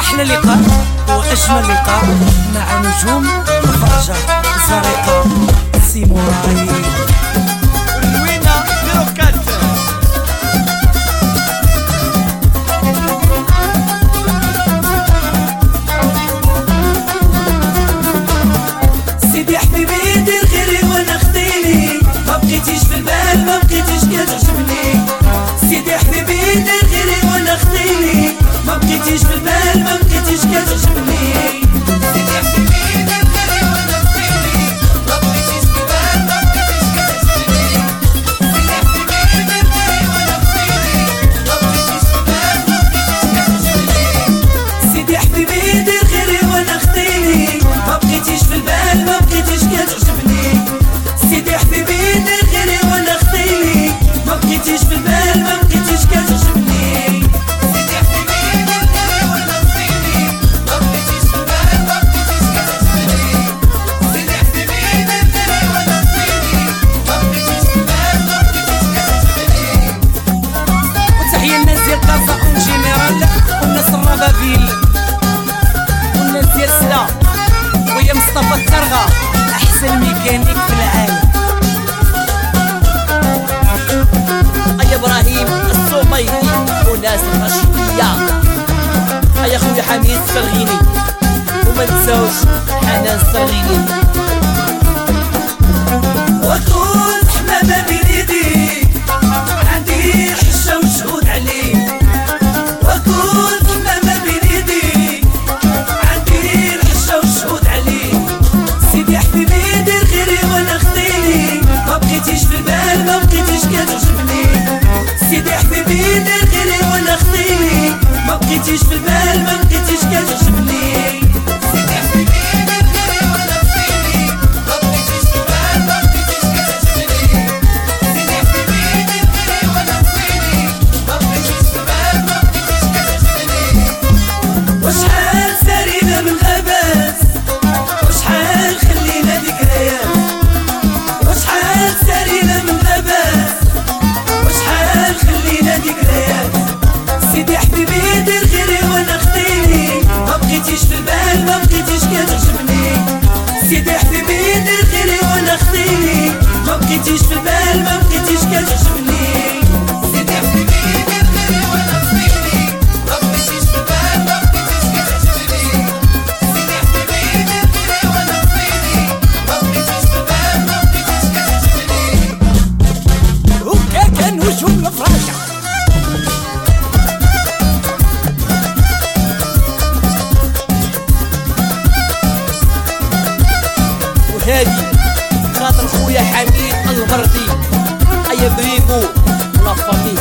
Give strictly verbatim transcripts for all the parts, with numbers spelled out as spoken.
أحلى لقاء وأجمل لقاء مع نجوم الفرجة الزريقة سيموراي والوينة بيروكات. سيدي حبيبي دير غيري وانا خديني، ما بقيتيش في البال ما بقيتيش كتعجبني. سيدي حبيبي دير غيري وانا خديني، ما بقيتيش في البال ما بقيتيش كتعجبني. سيدي حبيبي دير غيري وانا خديني، ما بقيتيش في البال ما بقيتيش كتعجبني. سيدي حبيبي دير غيري وانا خديني، ما بقيتيش في البال ما بقيتيش كتعجبني. سيدي حبيبي دير غيري وانا خديني، ما بقيتيش في البال ما بقيتيش كتعجبني. سيدي حبيبي دير غيري وانا خديني، ما بقيتيش في البال ما بقيتيش كتعجبني. سيدي حبيبي دير غيري وانا خديني، ما بقيتيش في البال ما بقيتيش كتعجبني. سيدي حبيبي دير غيري وانا خديني، ما بقيتيش في البال ما بقيتيش كتعجبني. وتحية للناس ديال كازا اون جينيرال والناس الربابيل والناس ديال سلا ويا مصطفى الترغة احسن ميكانيك في العالم. أيا إبراهيم الصوميدي وناس الرشيدية. أيا خويا حميد السرغيني وما نساوش حنان السرغيني. وكون حمامة بين يديك عندي حشة وشهود عليك. وكون حمامة بين يديك عندي الحشة وشهود عليك. سيدي حبيبي دير غيري وانا خديني، ما بقيتيش في البال ما بقيتيش كتعجبني. سيدي حبيبي دير غيري وانا خديني، ما بقيتيش في البال ما بقيتيش كتعجبني. سيدي حبيبي دير غيري وانا خديني، ما بقيتيش في البال ما بقيتيش كتعجبني. سيدي حبيبي دير غيري وانا خديني، ما بقيتيش في البال ما بقيتيش كتعجبني. وشحال سارينا من غابات، وشحال خلينا ذكريات. وشحال سارينا من غابات، وشحال خلينا ذكريات. سيدي حبيبي دير غيري وانا خديني، ما بقيتيش في البال ما بقيتيش كتعجبني. سيدي حبيبي دير غيري وانا خديني، ما بقيتيش في البال ما بقيتيش كتعجبني. سيدي حبيبي دير غيري وانا خديني، ما بقيتيش في البال ما بقيتيش كتعجبني. سيدي حبيبي دير غيري وانا خديني، ما بقيتيش في البال ما بقيتيش كتعجبني. وكاكا نجوم الفراشة. وهادي خاطر خويا حميد البردي. أيا بريمو لا فامي.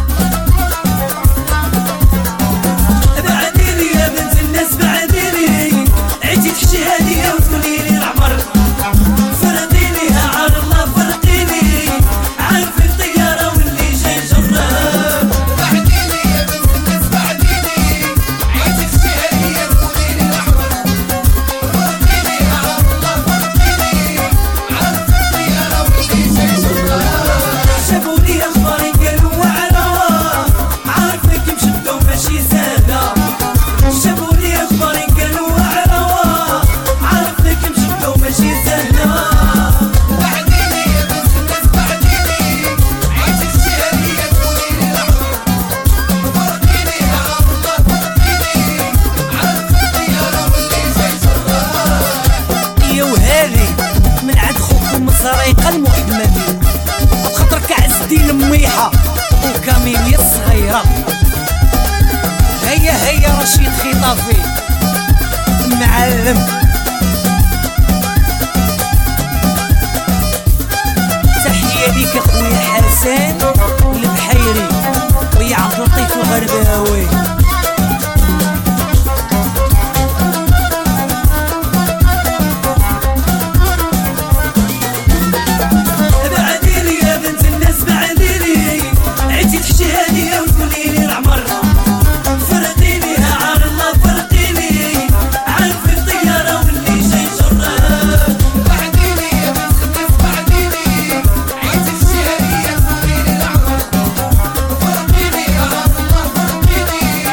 بعديني يا بنت الناس بعديني، عيتي تحشي هادية وتقوليلي العمر. فرقيني عار الله فرقيني، عارف الطيارة واللي جاي جراب. بعديني يا بنت الناس بعديني، عيتي تحشي هادية وتقوليلي الأحمر. فرقيني عار الله فرقيني، عارف الطيارة واللي جاي جراب. شافوني اخباري قالوا وعلا، عارفك مشدو ماشي سهلة. شافوني اخباري قالوا وعلا، عارفك مشدو ماشي سهلة. بعديني يا بنت الناس بعديني، عيتي تحشي هادية وتقوليلي الأحمر. فرقيني عار الله فرقيني، عارف الطيارة واللي جاي جراب. يا وهذي من عند خوكم الزريقة المحمدين، خاطرك عز الدين ميحة وكاميليا الصغيرة. هيا هيا رشيد خطافي معلم. تحية ليك اخويا حسن البحيري ويا عبد اللطيف الغرباوي. بعديني يا بنت الناس بعديني، عيتي تحشي هادية وتقوليلي العمر. فرقيني عار الله فرقيني، عارف الطيارة واللي جاي جراب. بعديني يا بنت الناس بعديني، عيتي تحشي هادية وتقوليلي الأحمر. فرقيني عار الله فرقيني،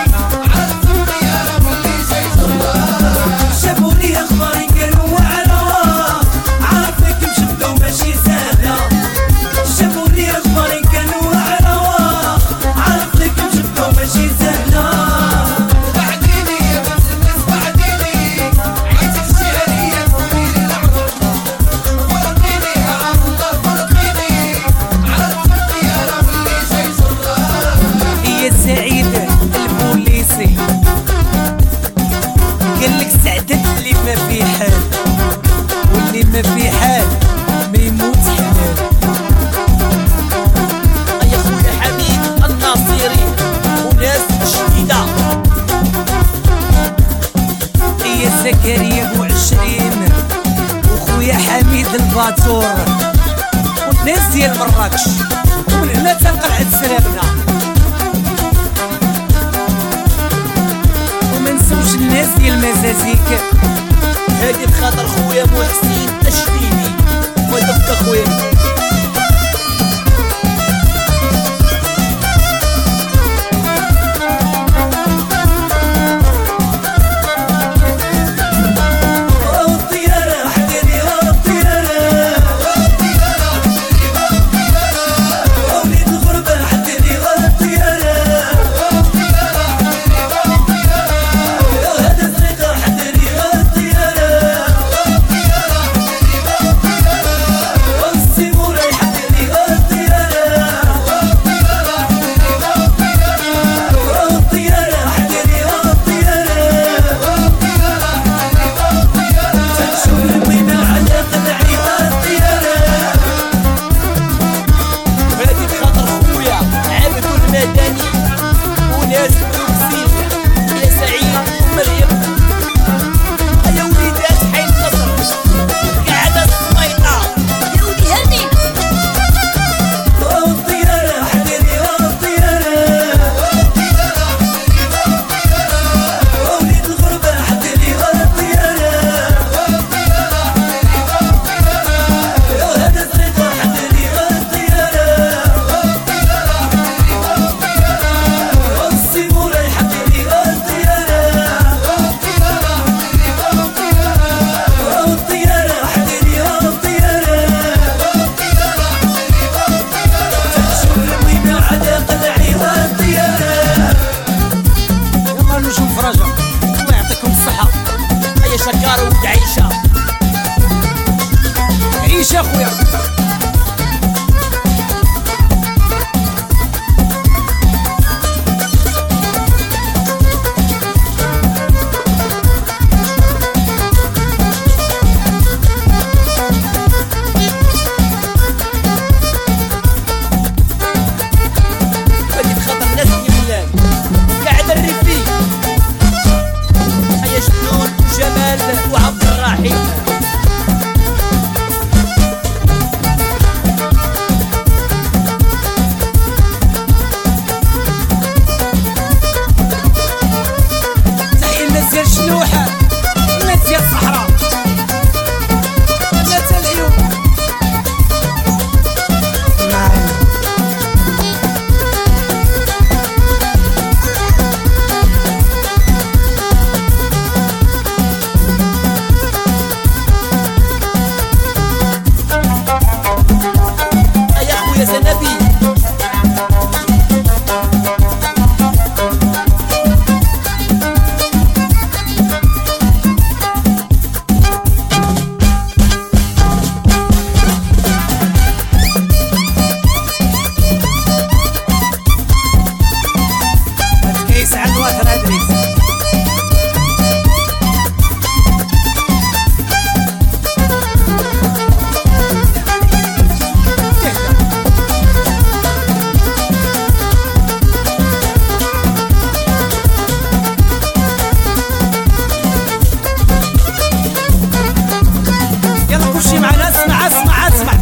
فاتور والناس ديال مراكش، ومن هنا تنقلعة سلامنا. وما نسوش الناس ديال مزازيك. هادي بخاطر خويا محسن الشديدي ودك خويا. شكار وعيشة عيشة خويا. بدي تخاطر الناس يملان قاعد الريفي. هيا شنون وجمال وعبد الرحيم. تحية الناس ديال شنوحة، الناس ديال الصحراء، الناس ديال العيون. يا خويا زنبي كيس عن واثر ادريس. يلا كلشي معنا، اسمع اسمع اسمع،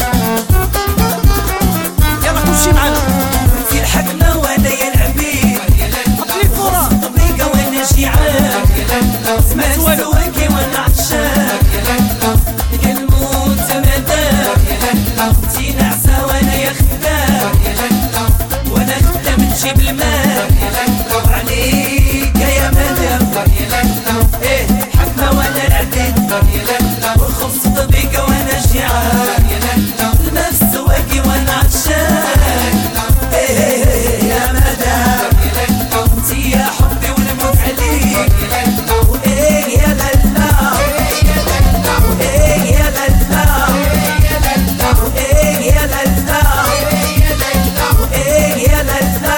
يلا كلشي معنا. في الحكمة وانا يا العبيد، عطني الكرة. طبيقة وانا جيعان، سمعت سواكي وانا عطشان، الموت مدام، انتي نعسة وانا يا خدام، وانا خدام نجيب الماء عليك يا مدام. ايه حكمة وانا العبيد، والخبز طبيقة وانا جيعان، الماء في سواكي وانا عطشان. ايه يا مدام انتي يا حبي ونموت عليك. وايه يا للا، وايه يا للا، وايه يا للا، وايه يا للا،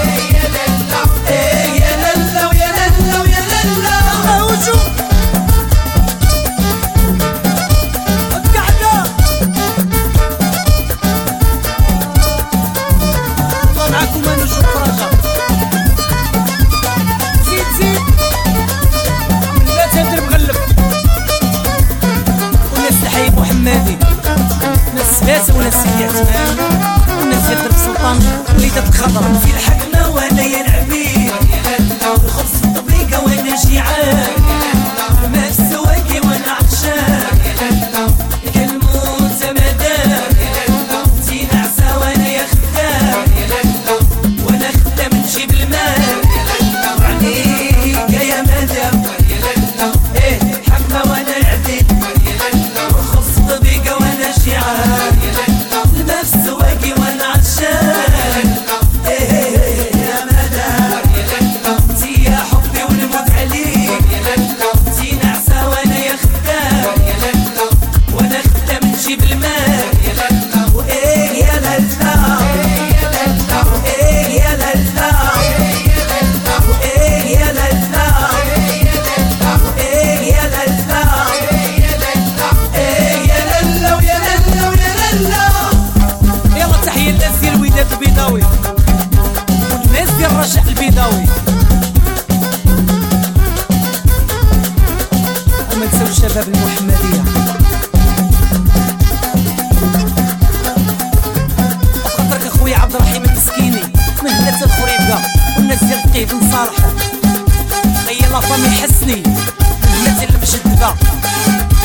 ايه يا للا ويا للا ويا للا. اوجو الناس وناس سيدي عثمان وناس ديال درب سلطان وليدات الخضر. في الحكمة وانا يا العبيد الخبز في الطبيقة وانا جيعان ما في السواقي وانا عطشان كالموت مدام انتي نعسة وانا يا خدام وانا خدام نجيب المال وعليك يا مدام ايه حكمة وانا العبيد والخبز في الطبيقة وانا جيعان ما في السواقي وانا عطشان يا مدام انتي يا حبي ونموت عليك انتي نعسة وانا يا خدام وانا خدام نجيب المال وايه يا لالا وايه يا لالا وايه يا لالا وايه يا لالا ايه يا لالا ويا لالا ويا لالا. يلا تحية للناس ديال الوداد البيضاوي والناس ديال الرشح البيضاوي وما نساوش الشباب المحمدية وخاطرك اخويا عبد الرحيم المسكيني من هنا الخريبكة والناس ديال فقيه بن صالح هي لا فامي حسني من هنا المجدبة